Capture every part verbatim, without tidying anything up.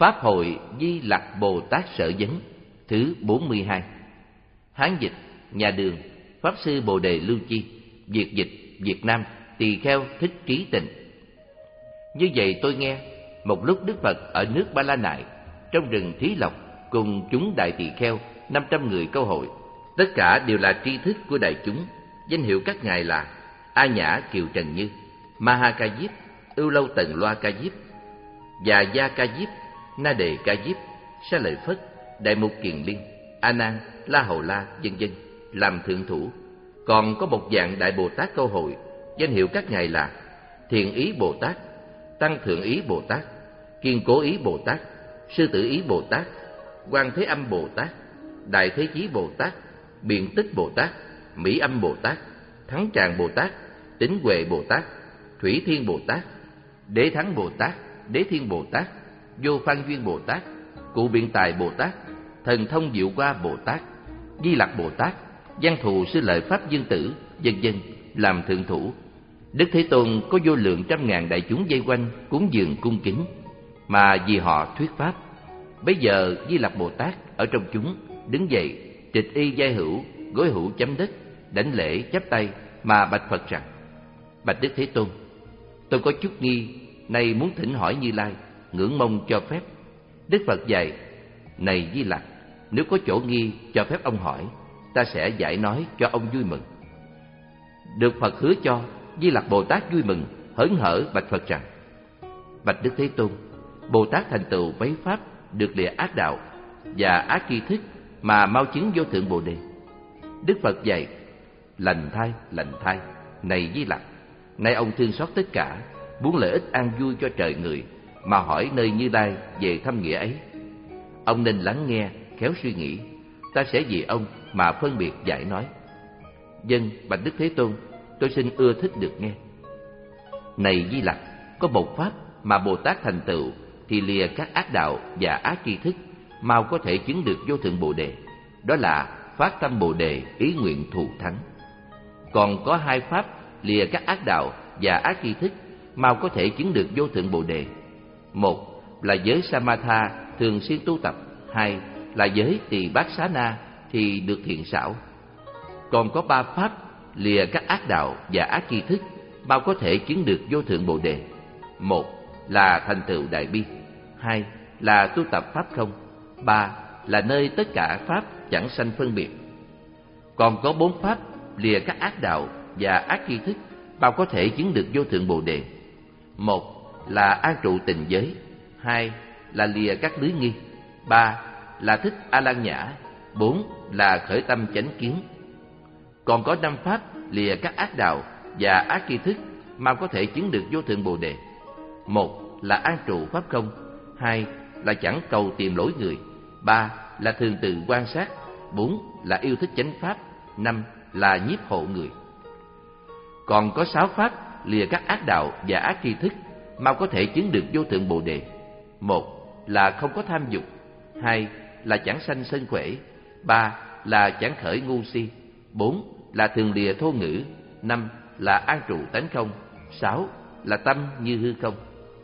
Pháp hội Di Lặc Bồ Tát Sở Vấn thứ bốn mươi hai. Hán dịch nhà Đường, Pháp sư Bồ Đề Lưu Chi. Việt dịch Việt Nam, Tỳ Kheo Thích Trí Tịnh. Như vậy tôi nghe, một lúc Đức Phật ở nước Ba La Nại, trong rừng Thí Lộc, cùng chúng đại tỳ kheo năm trăm người câu hội. Tất cả đều là tri thức của đại chúng. Danh hiệu các ngài là A Nhã Kiều Trần Như, Ma Ha Ca Diếp, Ưu Lâu Tần Loa Ca Diếp, Già Gia Ca Diếp, Na Đề Ca Diếp, Sa Lợi Phất, Đại Mục Kiền Liên, A Nan, La Hầu La, vân vân làm thượng thủ. Còn có một dạng đại Bồ Tát câu hội. Danh hiệu các ngài là Thiện Ý Bồ Tát, Tăng Thượng Ý Bồ Tát, Kiên Cố Ý Bồ Tát, Sư Tử Ý Bồ Tát, Quan Thế Âm Bồ Tát, Đại Thế Chí Bồ Tát, Biện Tích Bồ Tát, Mỹ Âm Bồ Tát, Thắng Tràng Bồ Tát, Tính Huệ Bồ Tát, Thủy Thiên Bồ Tát, Đế Thắng Bồ Tát, Đế Thiên Bồ Tát, Vô Phan Duyên Bồ Tát, Cụ Biện Tài Bồ Tát, Thần Thông Diệu Qua Bồ Tát, Di Lặc Bồ Tát, Văn Thù Sư Lợi Pháp Dương Tử, vân vân làm thượng thủ. Đức Thế Tôn có vô lượng trăm ngàn đại chúng vây quanh cúng dường cung kính, mà vì họ thuyết pháp. Bấy giờ Di Lặc Bồ Tát ở trong chúng đứng dậy, trịch y giai hữu, gối hữu chấm đất, đảnh lễ chắp tay mà bạch Phật rằng: Bạch Đức Thế Tôn, tôi có chút nghi, nay muốn thỉnh hỏi Như Lai, ngưỡng mong cho phép. Đức Phật dạy: Này Di Lặc, nếu có chỗ nghi cho phép ông hỏi, ta sẽ giải nói cho ông vui mừng. Được Phật hứa cho, Di Lặc Bồ Tát vui mừng, hớn hở bạch Phật rằng: Bạch Đức Thế Tôn, Bồ Tát thành tựu mấy pháp được lìa ác đạo và ác tri thức mà mau chứng vô thượng Bồ Đề. Đức Phật dạy: Lành thai, lành thai, này Di Lặc, nay ông thương xót tất cả, muốn lợi ích an vui cho trời người, mà hỏi nơi Như Lai về thâm nghĩa ấy. Ông nên lắng nghe, khéo suy nghĩ, ta sẽ vì ông mà phân biệt giải nói. Dân bạch Đức Thế Tôn, tôi xin ưa thích được nghe. Này Di Lặc, có một pháp mà Bồ Tát thành tựu thì lìa các ác đạo và ác tri thức, mau có thể chứng được vô thượng Bồ Đề. Đó là phát tâm Bồ Đề, ý nguyện thù thắng. Còn có hai pháp lìa các ác đạo và ác tri thức, mau có thể chứng được vô thượng Bồ Đề. Một là giới Samatha thường xuyên tu tập. Hai là giới Tỳ Bát Xá Na thì được thiện xảo. Còn có ba pháp lìa các ác đạo và ác tri thức, bao có thể chứng được vô thượng Bồ Đề. Một là thành tựu đại bi. Hai là tu tập pháp không. Ba là nơi tất cả pháp chẳng sanh phân biệt. Còn có bốn pháp lìa các ác đạo và ác tri thức, bao có thể chứng được vô thượng Bồ Đề. Một là an trụ tình giới. Hai là lìa các lưới nghi. Ba là thích A Lan Nhã. Bốn là khởi tâm chánh kiến. Còn có năm pháp lìa các ác đạo và ác tri thức, mau có thể chứng được vô thượng Bồ Đề. Một là an trụ pháp không. Hai là chẳng cầu tìm lỗi người. Ba là thường tự quan sát. Bốn là yêu thích chánh pháp. Năm là nhiếp hộ người. Còn có sáu pháp lìa các ác đạo và ác tri thức, mau có thể chứng được vô thượng Bồ Đề. Một là không có tham dục. Hai là chẳng sanh sân khỏe. Ba là chẳng khởi ngu si. Bốn là thường lìa thô ngữ. Năm là an trụ tánh không. Sáu là tâm như hư không.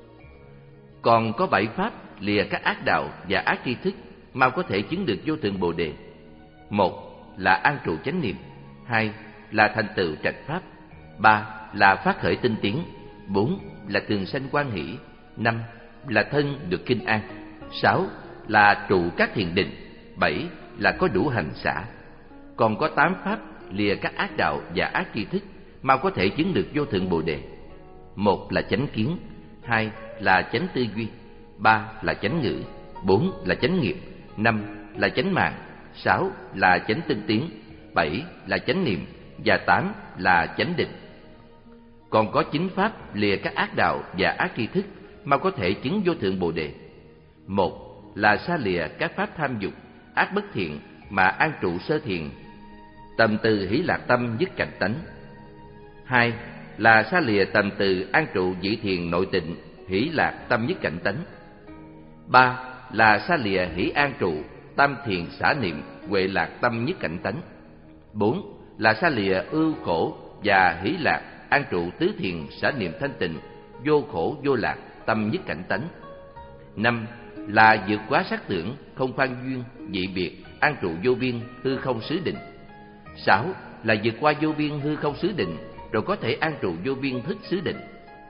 Còn có bảy pháp lìa các ác đạo và ác tri thức, mau có thể chứng được vô thượng Bồ Đề. Một là an trụ chánh niệm. Hai là thành tựu trạch pháp. Ba là phát khởi tinh tiến. Bốn là thường sanh quan hỷ. Năm là thân được kinh an. Sáu là trụ các thiền định. Bảy là có đủ hành xả. Còn có tám pháp lìa các ác đạo và ác tri thức, mau có thể chứng được vô thượng Bồ Đề. Một là chánh kiến. Hai là chánh tư duy. Ba là chánh ngữ. Bốn là chánh nghiệp. Năm là chánh mạng. Sáu là chánh tinh tiến. Bảy là chánh niệm. Và tám là chánh định. Còn có chín pháp lìa các ác đạo và ác tri thức, mau có thể chứng vô thượng Bồ Đề. Một là xa lìa các pháp tham dục, ác bất thiện, mà an trụ sơ thiền, tầm từ hỷ lạc tâm dứt cảnh tánh. Hai là xa lìa tầm từ an trụ dị thiền nội tịnh, hỷ lạc tâm dứt cảnh tánh. Ba là xa lìa hỷ an trụ, tam thiền xả niệm, huệ lạc tâm nhất cảnh tánh. Bốn là xa lìa ưu khổ và hỷ lạc, an trụ tứ thiền xả niệm thanh tịnh, vô khổ vô lạc tâm nhất cảnh tánh. Năm là vượt quá sắc tưởng, không phan duyên, dị biệt, an trụ vô biên, hư không xứ định. Sáu là vượt qua vô biên hư không xứ định, rồi có thể an trụ vô biên thức xứ định.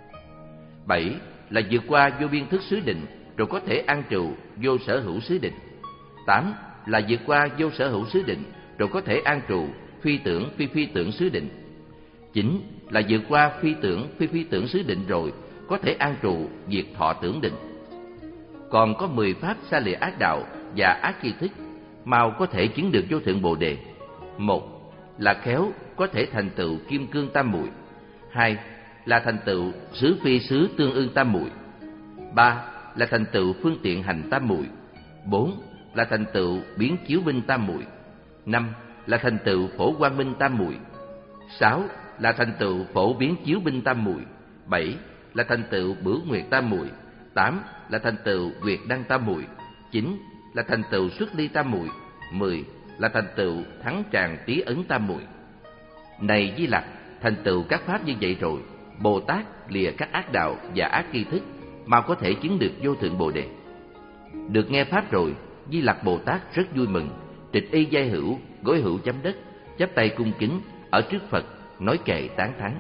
Bảy là vượt qua vô biên thức xứ định, rồi có thể an trụ vô sở hữu xứ định. Tám là vượt qua vô sở hữu xứ định, rồi có thể an trụ phi tưởng phi phi tưởng xứ định. Chín là vượt qua phi tưởng phi phi tưởng xứ định, rồi có thể an trụ diệt thọ tưởng định. Còn có mười pháp xa lìa ác đạo và ác tri thức, mau có thể chứng được vô thượng Bồ đề. Một là khéo có thể thành tựu kim cương tam muội. Hai là thành tựu xứ phi xứ tương ưng tam muội. Ba là thành tựu phương tiện hành tam muội. Bốn là thành tựu biến chiếu minh tam muội. Năm là thành tựu phổ quang minh tam muội. Sáu là thành tựu phổ biến chiếu minh tam muội. Bảy là thành tựu bửu nguyệt tam muội. Tám là thành tựu nguyệt đăng tam muội. Chín là thành tựu xuất ly tam muội. Mười là thành tựu thắng tràng tí ấn tam muội. Này Di Lặc, thành tựu các pháp như vậy rồi, Bồ Tát lìa các ác đạo và ác tri thức, mà có thể chứng được vô thượng Bồ đề. Được nghe pháp rồi, Di Lặc Bồ Tát rất vui mừng, trịch y giai hữu, gối hữu chấm đất, chắp tay cung kính ở trước Phật, nói kệ tán thán.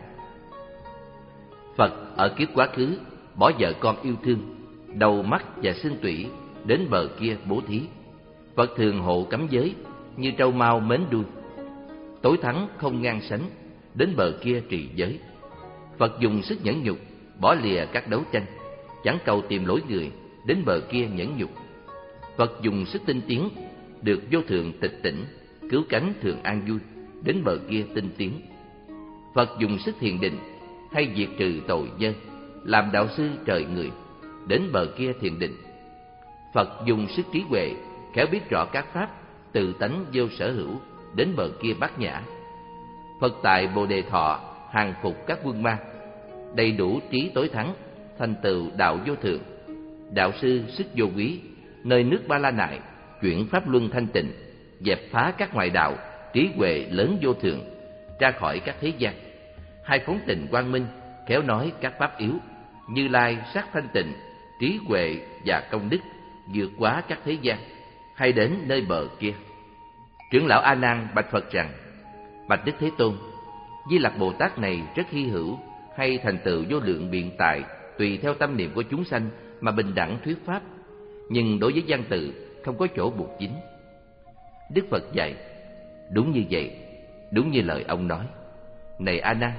Phật ở kiếp quá khứ bỏ vợ con yêu thương, đầu mắt và xương tủy, đến bờ kia bố thí. Phật thường hộ cấm giới, như trâu mau mến đuôi. Tối thắng không ngang sánh, đến bờ kia trì giới. Phật dùng sức nhẫn nhục, bỏ lìa các đấu tranh, chẳng cầu tìm lỗi người, đến bờ kia nhẫn nhục. Phật dùng sức tinh tiến, được vô thượng tịch tỉnh, cứu cánh thường an vui, đến bờ kia tinh tiến. Phật dùng sức thiền định, hay diệt trừ tội nhân, làm đạo sư trời người, đến bờ kia thiền định. Phật dùng sức trí huệ, khéo biết rõ các pháp, tự tánh vô sở hữu, đến bờ kia bát nhã. Phật tại Bồ Đề Thọ, hàng phục các quân ma, đầy đủ trí tối thắng, thành tựu đạo vô thượng. Đạo sư sức vô quý, nơi nước Ba La Nại, chuyển pháp luân thanh tịnh, dẹp phá các ngoại đạo, trí huệ lớn vô thượng, ra khỏi các thế gian. Hai phóng tình quang minh, khéo nói các pháp yếu, Như Lai sắc thanh tịnh, trí huệ và công đức, vượt quá các thế gian, hay đến nơi bờ kia. Trưởng lão A Nan bạch Phật rằng: Bạch Đức Thế Tôn, Di Lặc Bồ Tát này rất hy hữu, hay thành tựu vô lượng biện tài, tùy theo tâm niệm của chúng sanh mà bình đẳng thuyết pháp, nhưng đối với văn tự không có chỗ buộc dính. Đức Phật dạy: Đúng như vậy, đúng như lời ông nói. Này A Nan,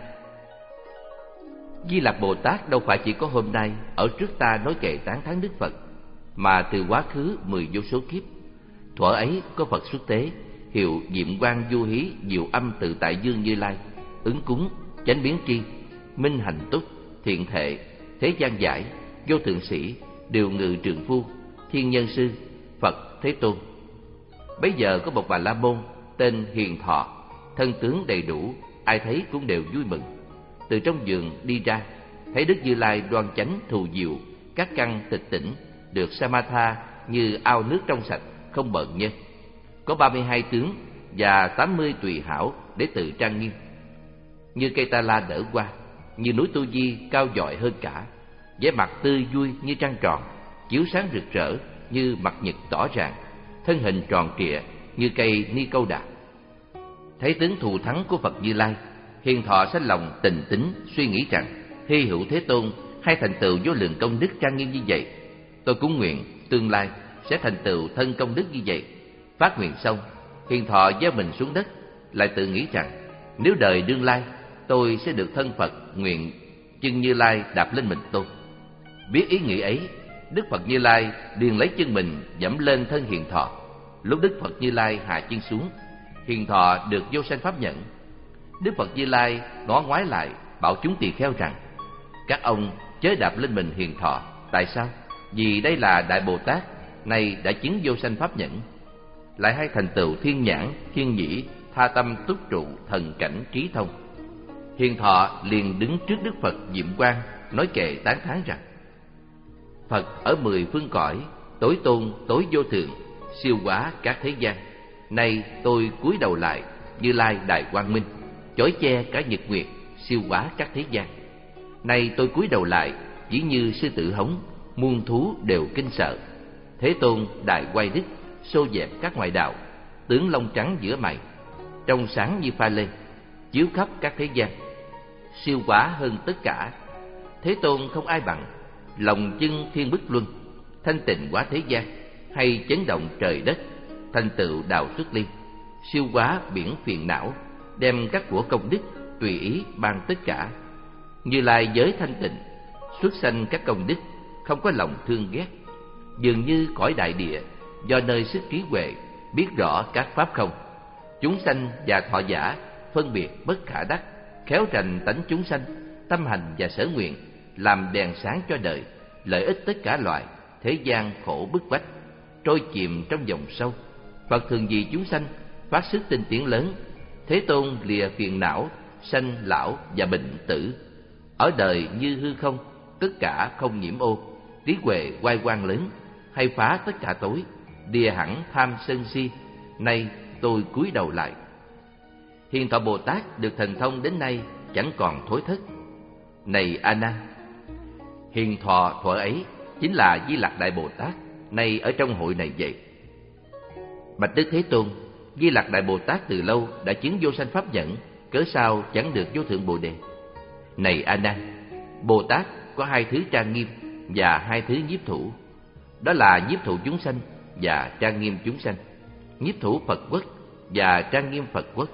Di Lặc Bồ Tát đâu phải chỉ có hôm nay ở trước ta nói kệ tán thán Đức Phật, mà từ quá khứ mười vô số kiếp. Thuở ấy có Phật xuất thế, hiệu Diệm Quang Du Hí Diệu Âm Tự Tại Dương Như Lai, ứng cúng, chánh biến tri, minh hành túc, thiện thệ, thế gian giải, vô thượng sĩ, điều ngự trường phu, thiên nhân sư, Phật Thế Tôn. Bấy giờ có một Bà La Môn tên Hiền Thọ, thân tướng đầy đủ, ai thấy cũng đều vui mừng. Từ trong giường đi ra, thấy Đức Như Lai đoan chánh thù diệu, các căn tịch tỉnh, được Samatha như ao nước trong sạch, không bợn nhơ. Có ba mươi hai tướng và tám mươi tùy hảo để tự trang nghiêm, như cây ta la đỡ qua, như núi Tu Di cao dọi hơn cả, vẻ mặt tươi vui như trăng tròn, chiếu sáng rực rỡ như mặt nhật tỏ ràng, thân hình tròn trịa như cây ni câu đà. Thấy tướng thù thắng của Phật Như Lai, Hiền Thọ sanh lòng tình tính, suy nghĩ rằng: Hy hữu Thế Tôn hay thành tựu vô lượng công đức trang nghiêm như vậy, tôi cũng nguyện tương lai sẽ thành tựu thân công đức như vậy. Phát nguyện xong, Hiền Thọ gieo mình xuống đất, lại tự nghĩ rằng: Nếu đời đương lai tôi sẽ được thân Phật, nguyện chân Như Lai đạp lên mình tôi. Biết ý nghĩ ấy, Đức Phật Như Lai liền lấy chân mình dẫm lên thân Hiền Thọ. Lúc Đức Phật Như Lai hạ chân xuống, Hiền Thọ được vô sanh pháp nhẫn. Đức Phật Như Lai ngó ngoái lại, bảo chúng tỳ kheo rằng: Các ông chớ đạp lên mình Hiền Thọ. Tại sao? Vì đây là Đại Bồ Tát, nay đã chứng vô sanh pháp nhẫn, lại hay thành tựu thiên nhãn, thiên nhĩ, tha tâm túc trụ, thần cảnh trí thông. Hiền Thọ liền đứng trước Đức Phật Diệm Quang, nói kệ tán thán rằng: Phật ở mười phương cõi, tối tôn tối vô thượng, siêu quá các thế gian. Nay tôi cúi đầu lại, Như Lai đại quang minh, chói che cả nhật nguyệt, siêu quá các thế gian. Nay tôi cúi đầu lại, chỉ như sư tử hống, muôn thú đều kinh sợ. Thế Tôn đại oai đức, xô dẹp các ngoại đạo, tướng lông trắng giữa mày, trong sáng như pha lê, chiếu khắp các thế gian, siêu quá hơn tất cả. Thế Tôn không ai bằng, lòng chân thiên bức luân, thanh tịnh quá thế gian, hay chấn động trời đất, thành tựu đạo xuất ly, siêu quá biển phiền não, đem các của công đức tùy ý ban tất cả. Như Lai giới thanh tịnh, xuất sanh các công đức, không có lòng thương ghét. Dường như cõi đại địa, do nơi sức trí huệ biết rõ các pháp không, chúng sanh và thọ giả phân biệt bất khả đắc, khéo rành tánh chúng sanh, tâm hành và sở nguyện, làm đèn sáng cho đời, lợi ích tất cả loài, thế gian khổ bức bách, trôi chìm trong dòng sâu. Phật thường vì chúng sanh phát sức tinh tiến lớn. Thế Tôn lìa phiền não, sanh lão và bệnh tử, ở đời như hư không, tất cả không nhiễm ô, trí huệ oai quang lớn, hay phá tất cả tối, đìa hẳn tham sân si. Nay tôi cúi đầu lại. Hiền Thọ Bồ Tát được thần thông đến nay chẳng còn thối thất. Này A Nan, hiền thọ thuở ấy chính là Di Lặc Đại Bồ Tát, nay ở trong hội này vậy. Bạch Đức Thế Tôn, Di Lặc Đại Bồ Tát từ lâu đã chứng vô sanh pháp nhẫn, cớ sao chẳng được vô thượng Bồ Đề? Này A Nan, Bồ Tát có hai thứ trang nghiêm và hai thứ nhiếp thủ, đó là nhiếp thủ chúng sanh và trang nghiêm chúng sanh, nhiếp thủ Phật quốc và trang nghiêm Phật quốc.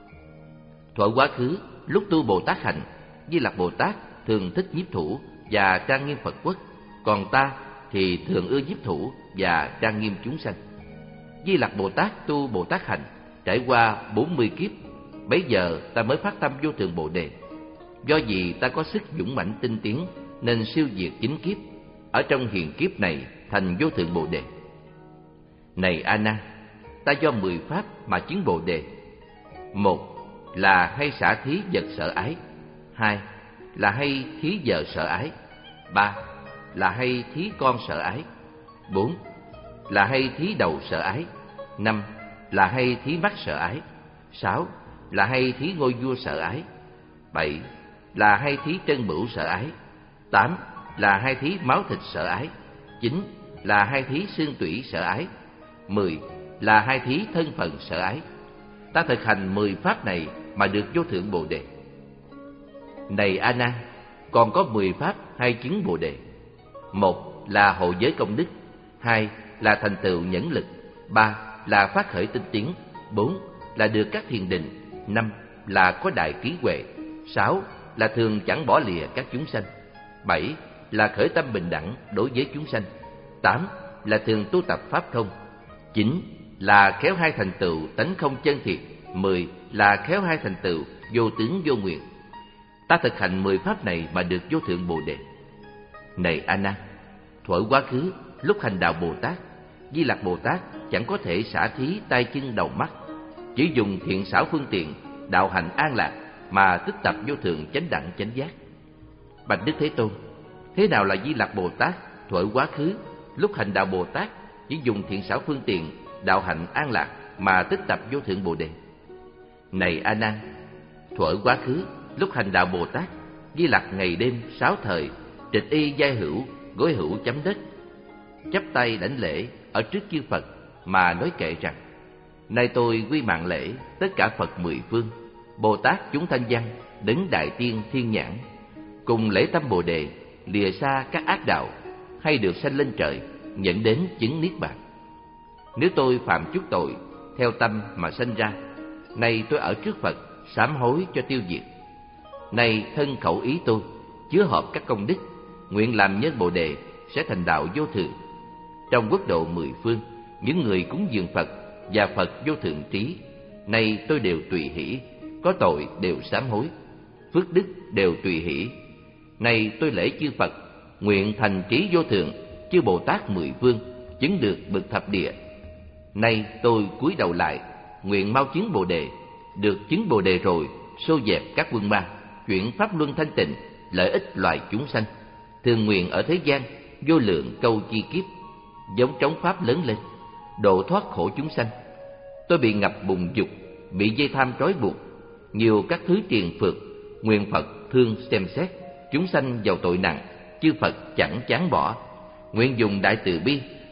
Thuở quá khứ, lúc tu Bồ Tát hành, Di Lặc Bồ Tát thường thích nhiếp thủ và trang nghiêm Phật quốc, còn ta thì thường ưa nhiếp thủ và trang nghiêm chúng sanh. Di Lặc Bồ Tát tu Bồ Tát hành trải qua bốn mươi kiếp, bấy giờ ta mới phát tâm vô thượng Bồ Đề. Do vì ta có sức dũng mãnh tinh tiến nên siêu diệt chín kiếp, ở trong hiền kiếp này thành vô thượng Bồ Đề. Này A Nan, ta do mười pháp mà chứng Bồ Đề. Một là hay xả thí vật sợ ái. Hai là hay thí vợ sợ ái. Ba là hay thí con sợ ái. Bốn là hay thí đầu sợ ái. Năm là hay thí mắt sợ ái. Sáu là hay thí ngôi vua sợ ái. Bảy là hay thí trân bửu sợ ái. Tám là hay thí máu thịt sợ ái. Chín là hay thí xương tủy sợ ái. Mười là hay thí thân phận sợ ái. Ta thực hành mười pháp này mà được vô thượng Bồ Đề. Này A Nan, còn có mười pháp hay chứng Bồ Đề. Một là hộ giới công đức. Hai là thành tựu nhẫn lực. Ba là phát khởi tinh tiến. Bốn là được các thiền định. Năm là có đại trí huệ. Sáu là thường chẳng bỏ lìa các chúng sanh. Bảy là khởi tâm bình đẳng đối với chúng sanh. Tám là thường tu tập pháp không. Chín là khéo hai thành tựu tánh không chân thiệt. Mười là khéo hai thành tựu vô tướng vô nguyện. Ta thực hành mười pháp này mà được vô thượng Bồ Đề. Này A Nan, thuở quá khứ, lúc hành đạo Bồ Tát, Di Lặc Bồ Tát chẳng có thể xả thí tay chân đầu mắt, chỉ dùng thiện xảo phương tiện đạo hành an lạc mà tích tập vô thượng chánh đẳng chánh giác. Bạch Đức Thế Tôn, thế nào là Di Lặc Bồ Tát thuở quá khứ, lúc hành đạo Bồ Tát chỉ dùng thiện xảo phương tiện đạo hạnh an lạc mà tích tập vô thượng Bồ Đề? Này A Nan, thuở quá khứ, lúc hành đạo Bồ Tát, Di Lặc ngày đêm sáu thời trịch y giai hữu, gối hữu chấm đất, chắp tay đảnh lễ ở trước chư Phật mà nói kệ rằng: nay tôi quy mạng lễ tất cả Phật mười phương, Bồ Tát chúng thanh văn, đấng đại tiên thiên nhãn, cùng lễ tâm Bồ Đề, lìa xa các ác đạo, hay được sanh lên trời, nhận đến chứng niết bàn. Nếu tôi phạm chút tội, theo tâm mà sanh ra, nay tôi ở trước Phật sám hối cho tiêu diệt. Nay thân khẩu ý tôi chứa hợp các công đức, nguyện làm nhân Bồ Đề sẽ thành đạo vô thượng. Trong quốc độ mười phương, những người cúng dường Phật và Phật vô thượng trí, nay tôi đều tùy hỷ, có tội đều sám hối, phước đức đều tùy hỷ. Nay tôi lễ chư Phật, nguyện thành trí vô thượng, chư Bồ Tát mười phương chứng được bậc thập địa. Nay tôi cúi đầu lại, nguyện mau chứng Bồ Đề, được chứng Bồ Đề rồi, xô dẹp các quân ma, chuyển pháp luân thanh tịnh, lợi ích loài chúng sanh, thường nguyện ở thế gian vô lượng câu chi kiếp, giống trống pháp lớn lên, độ thoát khổ chúng sanh. Tôi bị ngập bùn dục, bị dây tham trói buộc, nhiều các thứ triền phược, nguyện Phật thương xem xét, chúng sanh giàu tội nặng, chư Phật chẳng chán bỏ, nguyện dùng đại từ bi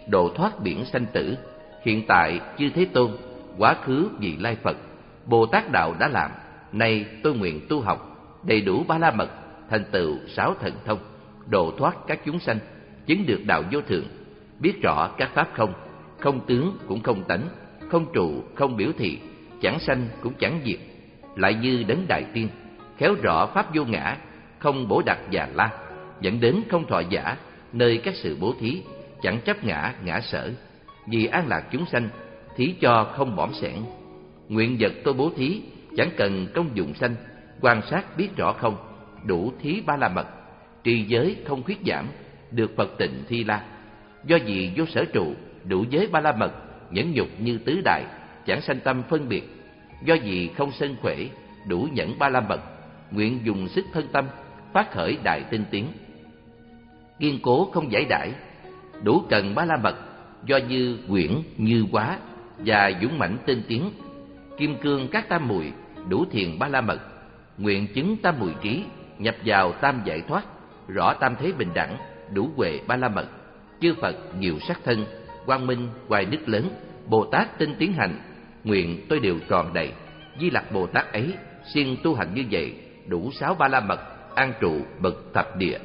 độ thoát biển sanh tử. Hiện tại chư Thế Tôn, quá khứ vị lai Phật, Bồ Tát đạo đã làm. Nay tôi nguyện tu học đầy đủ ba la mật, thành tựu sáu thần thông, độ thoát các chúng sanh, chứng được đạo vô thượng, biết rõ các pháp không, không tướng cũng không tánh, không trụ không biểu thị, chẳng sanh cũng chẳng diệt. Lại như đấng đại tiên, khéo rõ pháp vô ngã, không bổ đặc già la, dẫn đến không thọ giả, nơi các sự bố thí, chẳng chấp ngã ngã sở. Vì an lạc chúng sanh, thí cho không bỏm sẻn. Nguyện vật tôi bố thí, chẳng cần công dụng sanh, quan sát biết rõ không, đủ thí ba la mật, trì giới không khuyết giảm, được Phật tịnh thi la. Do gì vô sở trụ, đủ giới ba la mật, nhẫn nhục như tứ đại, chẳng sanh tâm phân biệt. Do gì không sân khỏe, đủ nhẫn ba la mật, nguyện dùng sức thân tâm, phát khởi đại tinh tiến. Kiên cố không giải đãi, đủ cần ba la mật, do như quyển như quá, và dũng mãnh tinh tiến. Kim cương các tam muội, đủ thiền ba la mật, nguyện chứng tam muội trí, nhập vào tam giải thoát, rõ tam thế bình đẳng, đủ huệ ba la mật. Chư Phật nhiều sắc thân, quang minh hoài đức lớn, Bồ Tát tinh tiến hành, nguyện tôi đều tròn đầy. Di Lặc Bồ Tát ấy siêng tu hành như vậy, đủ sáu ba la mật, an trụ bậc thập địa.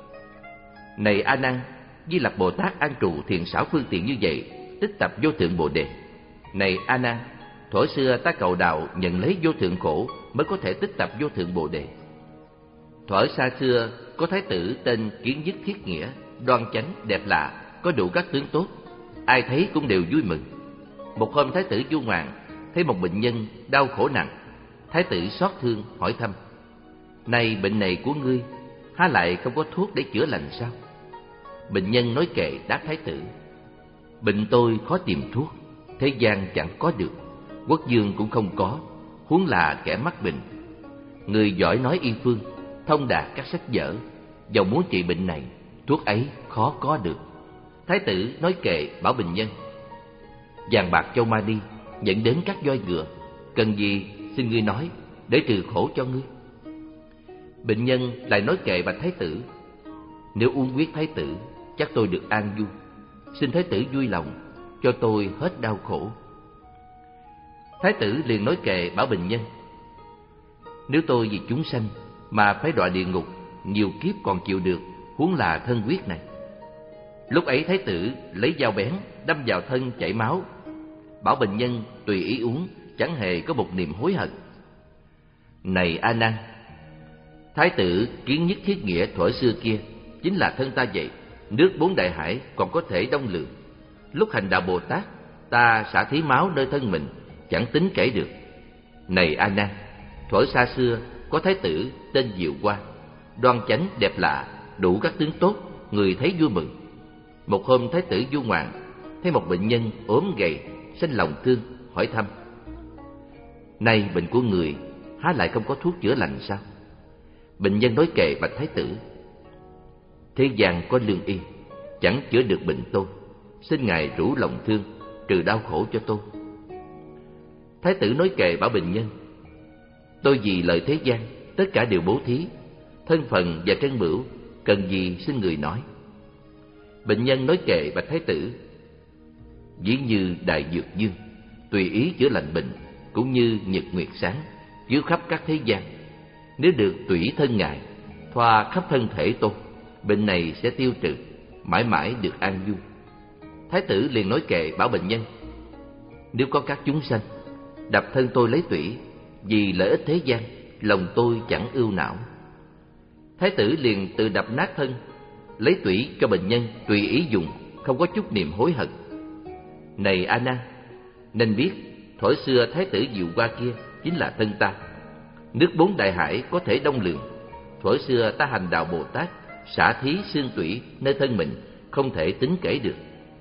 Này A Nan, Di Lặc Bồ Tát an trụ thiền sáu phương tiện như vậy, tích tập vô thượng bồ đề. Này A Nan, thuở xưa ta cầu đạo nhận lấy vô thượng khổ mới có thể tích tập vô thượng bồ đề. Thuở xa xưa có thái tử tên Kiến Dứt Thiết Nghĩa, đoan chánh đẹp lạ, có đủ các tướng tốt, ai thấy cũng đều vui mừng. Một hôm thái tử Du Ngoạn thấy một bệnh nhân đau khổ nặng, thái tử xót thương hỏi thăm: Này bệnh này của ngươi, há lại không có thuốc để chữa lành sao? Bệnh nhân nói kệ đáp thái tử: Bệnh tôi khó tìm thuốc, thế gian chẳng có được, quốc dương cũng không có, huống là kẻ mắc bệnh. Người giỏi nói y phương, thông đạt các sách vở, dầu muốn trị bệnh này, thuốc ấy khó có được. Thái tử nói kệ bảo bệnh nhân: Vàng bạc châu ma đi, dẫn đến các voi ngựa, cần gì xin ngươi nói, để trừ khổ cho ngươi. Bệnh nhân lại nói kệ bạch thái tử: Nếu uống huyết thái tử, chắc tôi được an vui. Xin thái tử vui lòng, cho tôi hết đau khổ. Thái tử liền nói kệ bảo bệnh nhân: Nếu tôi vì chúng sanh mà phải đọa địa ngục, nhiều kiếp còn chịu được, huống là thân huyết này. Lúc ấy thái tử lấy dao bén đâm vào thân chảy máu, bảo bệnh nhân tùy ý uống, chẳng hề có một niềm hối hận. Này A Nan, thái tử Kiến Nhất Thiết Nghĩa thuở xưa kia chính là thân ta vậy. Nước bốn đại hải còn có thể đông lượng. Lúc hành đạo Bồ Tát, ta xả thí máu nơi thân mình, chẳng tính kể được. Này A Nan, thuở xa xưa có thái tử tên Diệu Hoa, đoan chánh đẹp lạ, đủ các tướng tốt, người thấy vui mừng. Một hôm thái tử Du Ngoạn thấy một bệnh nhân ốm gầy, sinh lòng thương, hỏi thăm: Này bệnh của người, há lại không có thuốc chữa lành sao? Bệnh nhân nói kệ bạch thái tử: Thế gian có lương y, chẳng chữa được bệnh tôi, xin ngài rủ lòng thương, trừ đau khổ cho tôi. Thái tử nói kệ bảo bệnh nhân: Tôi vì lợi thế gian, tất cả đều bố thí, thân phận và trân bửu, cần gì xin người nói. Bệnh nhân nói kệ bạch thái tử: Ví như đại dược dương, tùy ý chữa lành bệnh, cũng như nhật nguyệt sáng, chiếu khắp các thế gian. Nếu được tùy thân ngài, thoa khắp thân thể tôi, bệnh này sẽ tiêu trừ, mãi mãi được an vui. Thái tử liền nói kệ bảo bệnh nhân: Nếu có các chúng sanh đập thân tôi lấy tủy, vì lợi ích thế gian, lòng tôi chẳng ưu não. Thái tử liền tự đập nát thân, lấy tủy cho bệnh nhân tùy ý dùng, không có chút niềm hối hận. Này A Nan, nên biết thuở xưa thái tử Diệu Hoa kia chính là thân ta. Nước bốn đại hải có thể đông lượng. Thuở xưa ta hành đạo Bồ Tát, xả thí xương tủy nơi thân mình, không thể tính kể được.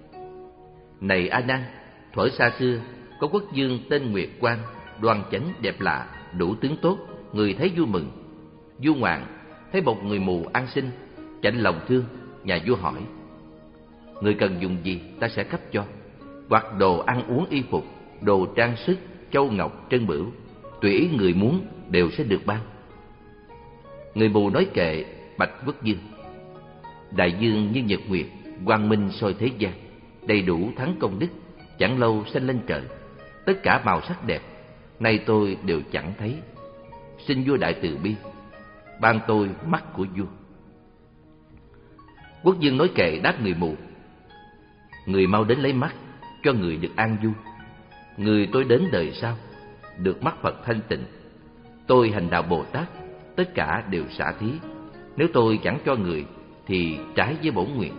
Này A Nan, thuở xa xưa có quốc vương tên Nguyệt Quang, đoan chánh đẹp lạ, đủ tướng tốt, người thấy vui mừng. Du Ngoạn thấy một người mù ăn xin, chạnh lòng thương, nhà vua hỏi: Người cần dùng gì ta sẽ cấp cho, hoặc đồ ăn uống y phục, đồ trang sức, châu ngọc trân bửu, tùy ý người muốn đều sẽ được ban. Người mù nói kệ bạch quốc vương: Đại dương như nhật nguyệt, quang minh soi thế gian, đầy đủ thắng công đức, chẳng lâu sanh lên trời. Tất cả màu sắc đẹp, nay tôi đều chẳng thấy. Xin vua đại từ bi, ban tôi mắt của vua. Quốc vương nói kệ đáp người mù: người mau đến lấy mắt, cho người được an vui. Người tôi đến đời sau, được mắt Phật thanh tịnh. Tôi hành đạo Bồ Tát, tất cả đều xả thí. Nếu tôi chẳng cho người, thì trái với bổn nguyện.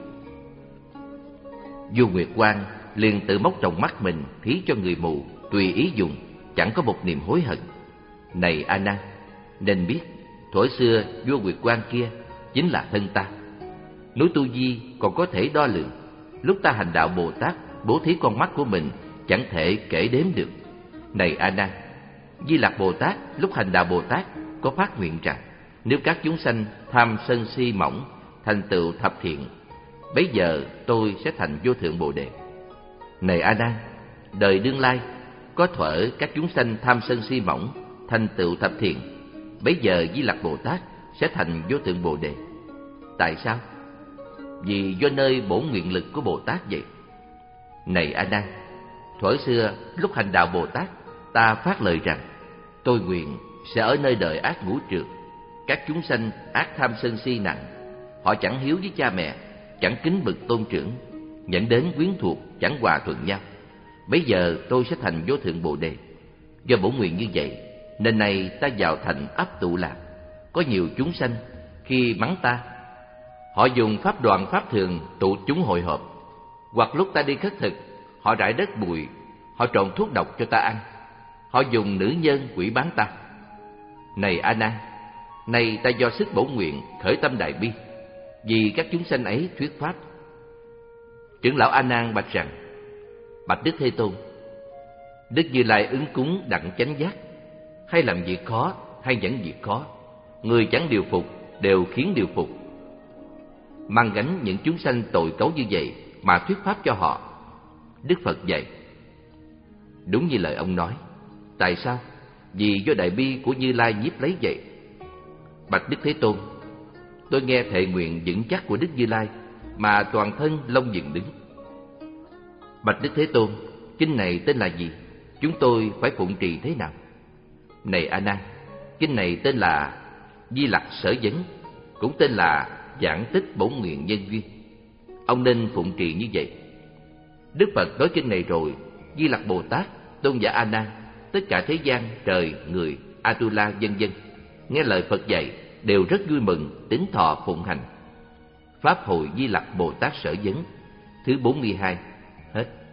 Vua Nguyệt Quang liền tự móc trong mắt mình thí cho người mù, tùy ý dùng, chẳng có một niềm hối hận. Này A Nan, nên biết thuở xưa vua Nguyệt Quang kia chính là thân ta. Núi Tu Di còn có thể đo lường. Lúc ta hành đạo Bồ Tát, bố thí con mắt của mình chẳng thể kể đếm được. Này A Nan, Di Lặc Bồ Tát lúc hành đạo Bồ Tát có phát nguyện rằng: nếu các chúng sanh tham sân si mỏng thành tựu thập thiện, bấy giờ tôi sẽ thành vô thượng Bồ Đề. Này A Nan, đời đương lai có thuở các chúng sanh tham sân si mỏng thành tựu thập thiện, bấy giờ Di Lặc Bồ Tát sẽ thành vô thượng Bồ Đề. Tại sao? Vì do nơi bổn nguyện lực của Bồ Tát vậy. Này A Nan, thuở xưa lúc hành đạo Bồ Tát, ta phát lời rằng: tôi nguyện sẽ ở nơi đời ác ngũ trược. Các chúng sanh ác tham sân si nặng, họ chẳng hiếu với cha mẹ, chẳng kính bậc tôn trưởng, dẫn đến quyến thuộc, chẳng hòa thuận nhau. Bấy giờ tôi sẽ thành vô thượng Bồ Đề. Do bổn nguyện như vậy, nên nay ta vào thành Ấp Tụ Lạc. Có nhiều chúng sanh khi mắng ta, họ dùng pháp đoạn pháp thường tụ chúng hội họp. Hoặc lúc ta đi khất thực, họ rải đất bụi, họ trộn thuốc độc cho ta ăn. Họ dùng nữ nhân quỷ bán ta. Này A Nan, nay ta do sức bổn nguyện khởi tâm đại bi, vì các chúng sanh ấy thuyết pháp. Trưởng lão A Nan bạch rằng: bạch Đức Thế Tôn, Đức Như Lai ứng cúng đặng chánh giác, hay làm việc khó hay dẫn việc khó, người chẳng điều phục đều khiến điều phục. Mang gánh những chúng sanh tội cấu như vậy mà thuyết pháp cho họ. Đức Phật dạy: đúng như lời ông nói. Tại sao? Vì do đại bi của Như Lai nhiếp lấy vậy. Bạch Đức Thế Tôn, tôi nghe thệ nguyện vững chắc của Đức Như Lai mà toàn thân lông dựng đứng. Bạch Đức Thế Tôn, kinh này tên là gì? Chúng tôi phải phụng trì thế nào? Này A Nan, kinh này tên là Di Lặc Sở Vấn, cũng tên là Giảng Tích Bổn Nguyện Nhân Duyên. Ông nên phụng trì như vậy. Đức Phật nói kinh này rồi, Di Lặc Bồ Tát, Tôn giả A Nan, tất cả thế gian, trời, người, Atula vân vân nghe lời Phật dạy đều rất vui mừng, tín thọ phụng hành. Pháp hội Di Lặc Bồ Tát Sở Vấn thứ bốn mươi hai hết.